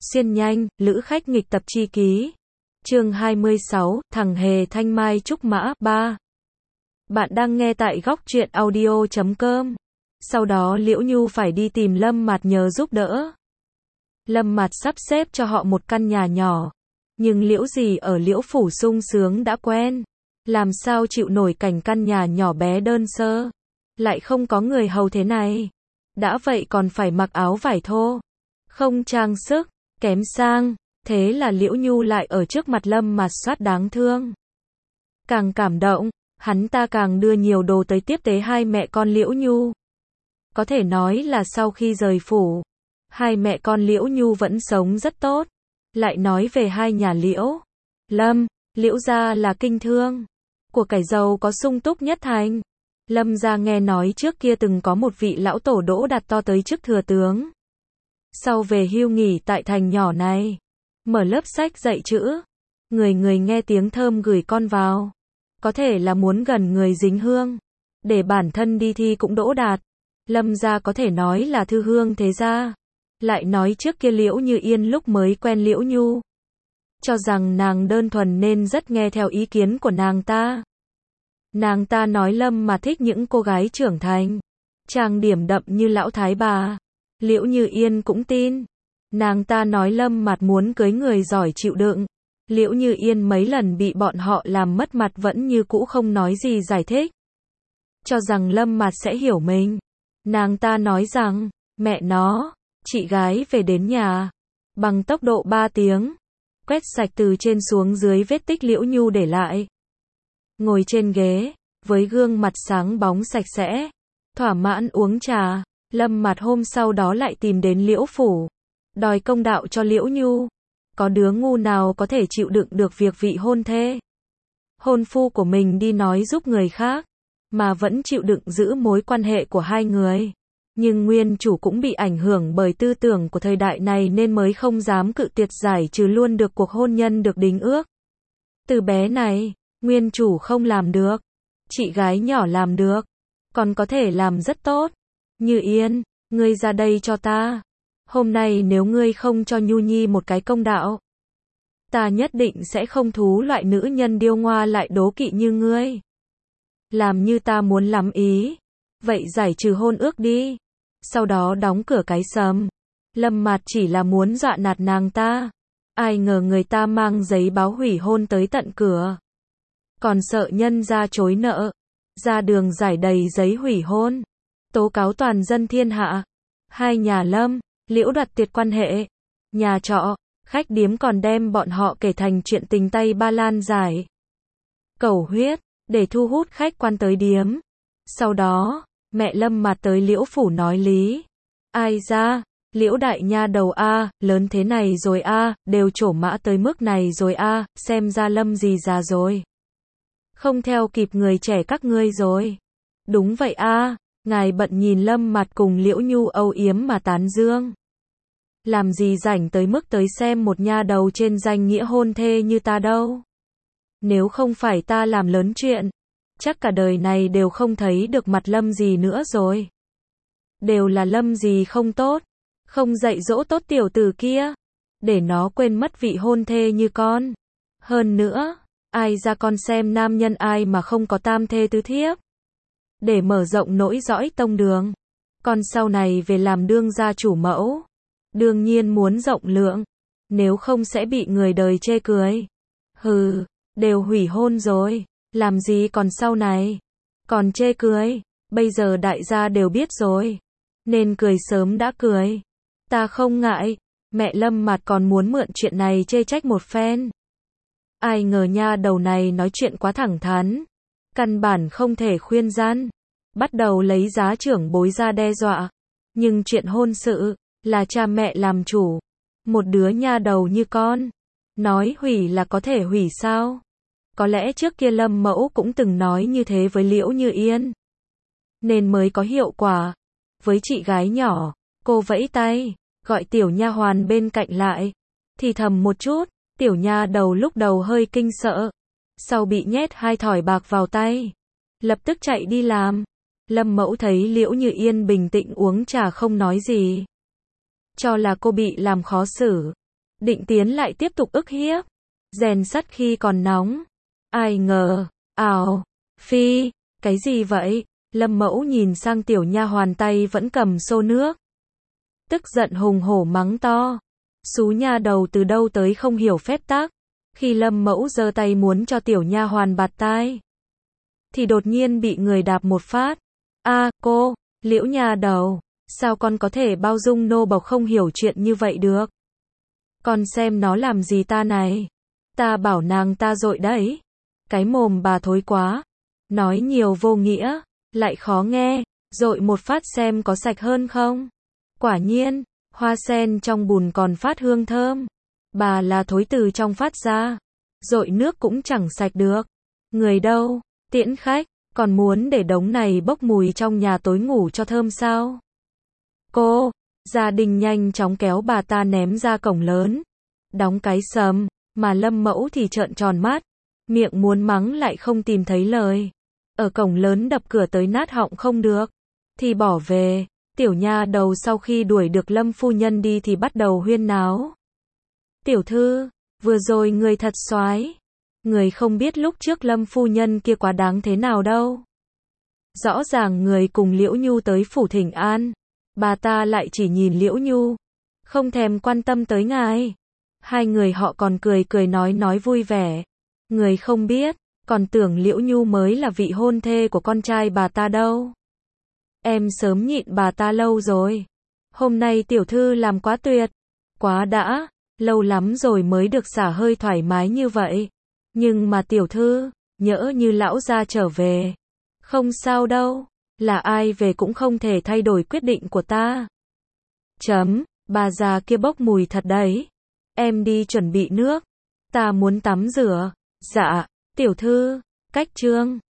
Xuyên nhanh, lữ khách nghịch tập chi ký. Chương 26, thằng hề thanh mai trúc mã 3. Bạn đang nghe tại góc truyện audio.com. Sau đó Liễu Nhu phải đi tìm Lâm Mạt nhờ giúp đỡ. Lâm Mạt sắp xếp cho họ một căn nhà nhỏ, nhưng Liễu gì ở Liễu phủ sung sướng đã quen, làm sao chịu nổi cảnh căn nhà nhỏ bé đơn sơ, lại không có người hầu thế này. Đã vậy còn phải mặc áo vải thô, không trang sức, kém sang, thế là Liễu Nhu lại ở trước mặt Lâm Mạt soát đáng thương. Càng cảm động, hắn ta càng đưa nhiều đồ tới tiếp tế hai mẹ con Liễu Nhu. Có thể nói là sau khi rời phủ, hai mẹ con Liễu Nhu vẫn sống rất tốt. Lại nói về hai nhà Liễu Lâm, Liễu gia là kinh thương, của cải giàu có sung túc nhất thành. Lâm gia nghe nói trước kia từng có một vị lão tổ đỗ đạt to tới chức thừa tướng. Sau về hưu nghỉ tại thành nhỏ này, mở lớp sách dạy chữ. Người người nghe tiếng thơm gửi con vào. Có thể là muốn gần người dính hương, để bản thân đi thi cũng đỗ đạt. Lâm gia có thể nói là thư hương thế gia. Lại nói trước kia Liễu Như Yên lúc mới quen Liễu Nhu, cho rằng nàng đơn thuần nên rất nghe theo ý kiến của nàng ta. Nàng ta nói Lâm mà thích những cô gái trưởng thành, trang điểm đậm như lão thái bà. Liễu Như Yên cũng tin. Nàng ta nói Lâm Mạt muốn cưới người giỏi chịu đựng. Liễu Như Yên mấy lần bị bọn họ làm mất mặt vẫn như cũ không nói gì giải thích, cho rằng Lâm Mạt sẽ hiểu mình. Nàng ta nói rằng, mẹ nó, chị gái về đến nhà, bằng tốc độ 3 tiếng, quét sạch từ trên xuống dưới vết tích Liễu Nhu để lại. Ngồi trên ghế, với gương mặt sáng bóng sạch sẽ, thỏa mãn uống trà. Lâm Mạt hôm sau đó lại tìm đến Liễu phủ, đòi công đạo cho Liễu Nhu. Có đứa ngu nào có thể chịu đựng được việc vị hôn thê, hôn phu của mình đi nói giúp người khác, mà vẫn chịu đựng giữ mối quan hệ của hai người. Nhưng nguyên chủ cũng bị ảnh hưởng bởi tư tưởng của thời đại này nên mới không dám cự tuyệt giải trừ luôn được cuộc hôn nhân được đính ước. Từ bé này, nguyên chủ không làm được, chị gái nhỏ làm được, còn có thể làm rất tốt. Như Yên, ngươi ra đây cho ta. Hôm nay nếu ngươi không cho Nhu Nhi một cái công đạo, ta nhất định sẽ không thú loại nữ nhân điêu ngoa lại đố kỵ như ngươi. Làm như ta muốn lắm ý, vậy giải trừ hôn ước đi. Sau đó đóng cửa cái sầm. Lâm Mạt chỉ là muốn dọa nạt nàng ta, ai ngờ người ta mang giấy báo hủy hôn tới tận cửa. Còn sợ nhân ra chối nợ, ra đường giải đầy giấy hủy hôn, tố cáo toàn dân thiên hạ. Hai nhà Lâm, Liễu đoạt tuyệt quan hệ, nhà trọ, khách điếm còn đem bọn họ kể thành chuyện tình Tây Ba Lan giải cầu huyết, để thu hút khách quan tới điếm. Sau đó, mẹ Lâm Mạt tới Liễu phủ nói lý. Ai ra, Liễu đại nha đầu a, lớn thế này rồi a, đều trổ mã tới mức này rồi a, xem ra Lâm gì già rồi, không theo kịp người trẻ các ngươi rồi. Đúng vậy a, ngài bận nhìn Lâm Mạt cùng Liễu Nhu âu yếm mà tán dương. Làm gì rảnh tới mức tới xem một nha đầu trên danh nghĩa hôn thê như ta đâu. Nếu không phải ta làm lớn chuyện, chắc cả đời này đều không thấy được mặt Lâm gì nữa rồi. Đều là Lâm gì không tốt, không dạy dỗ tốt tiểu tử kia, để nó quên mất vị hôn thê như con. Hơn nữa, ai ra con xem nam nhân ai mà không có tam thê tứ thiếp. Để mở rộng nỗi dõi tông đường, con sau này về làm đương gia chủ mẫu, đương nhiên muốn rộng lượng, nếu không sẽ bị người đời chê cười. Hừ, đều hủy hôn rồi, làm gì còn sau này, còn chê cười, bây giờ đại gia đều biết rồi, nên cười sớm đã cười. Ta không ngại, mẹ Lâm Mạt còn muốn mượn chuyện này chê trách một phen. Ai ngờ nha đầu này nói chuyện quá thẳng thắn, căn bản không thể khuyên gian, bắt đầu lấy giá trưởng bối ra đe dọa. Nhưng chuyện hôn sự, là cha mẹ làm chủ, một đứa nha đầu như con, nói hủy là có thể hủy sao? Có lẽ trước kia Lâm mẫu cũng từng nói như thế với Liễu Như Yên, nên mới có hiệu quả. Với chị gái nhỏ, cô vẫy tay, gọi tiểu nha hoàn bên cạnh lại, thì thầm một chút. Tiểu nha đầu lúc đầu hơi kinh sợ, sau bị nhét 2 thỏi bạc vào tay, lập tức chạy đi làm. Lâm mẫu thấy Liễu Như Yên bình tĩnh uống trà không nói gì, cho là cô bị làm khó xử, định tiến lại tiếp tục ức hiếp. Rèn sắt khi còn nóng. Ai ngờ, ào, phi, cái gì vậy? Lâm Mẫu nhìn sang tiểu nha hoàn tay vẫn cầm xô nước. Tức giận hùng hổ mắng to. Xú nha đầu từ đâu tới không hiểu phép tắc. Khi Lâm Mẫu giơ tay muốn cho tiểu nha hoàn bạt tai, thì đột nhiên bị người đạp một phát. A, cô, Liễu nha đầu, sao con có thể bao dung nô bộc không hiểu chuyện như vậy được? Con xem nó làm gì ta này? Ta bảo nàng ta dội đấy. Cái mồm bà thối quá. Nói nhiều vô nghĩa, lại khó nghe, dội một phát xem có sạch hơn không? Quả nhiên, hoa sen trong bùn còn phát hương thơm. Bà là thối từ trong phát ra. Dội nước cũng chẳng sạch được. Người đâu? Tiễn khách, còn muốn để đống này bốc mùi trong nhà tối ngủ cho thơm sao? Cô, gia đình nhanh chóng kéo bà ta ném ra cổng lớn. Đóng cái sầm, mà Lâm Mẫu thì trợn tròn mắt. Miệng muốn mắng lại không tìm thấy lời. Ở cổng lớn đập cửa tới nát họng không được. Thì bỏ về. Tiểu nha đầu sau khi đuổi được Lâm phu nhân đi thì bắt đầu huyên náo. Tiểu thư, vừa rồi người thật soái. Người không biết lúc trước Lâm phu nhân kia quá đáng thế nào đâu. Rõ ràng người cùng Liễu Nhu tới phủ thỉnh an. Bà ta lại chỉ nhìn Liễu Nhu. Không thèm quan tâm tới ngài. Hai người họ còn cười cười nói vui vẻ. Người không biết, còn tưởng Liễu Nhu mới là vị hôn thê của con trai bà ta đâu. Em sớm nhịn bà ta lâu rồi. Hôm nay tiểu thư làm quá tuyệt. Quá đã, lâu lắm rồi mới được xả hơi thoải mái như vậy. Nhưng mà tiểu thư, nhỡ như lão gia trở về. Không sao đâu, là ai về cũng không thể thay đổi quyết định của ta. Bà già kia bốc mùi thật đấy. Em đi chuẩn bị nước. Ta muốn tắm rửa. Dạ, tiểu thư, cách chương.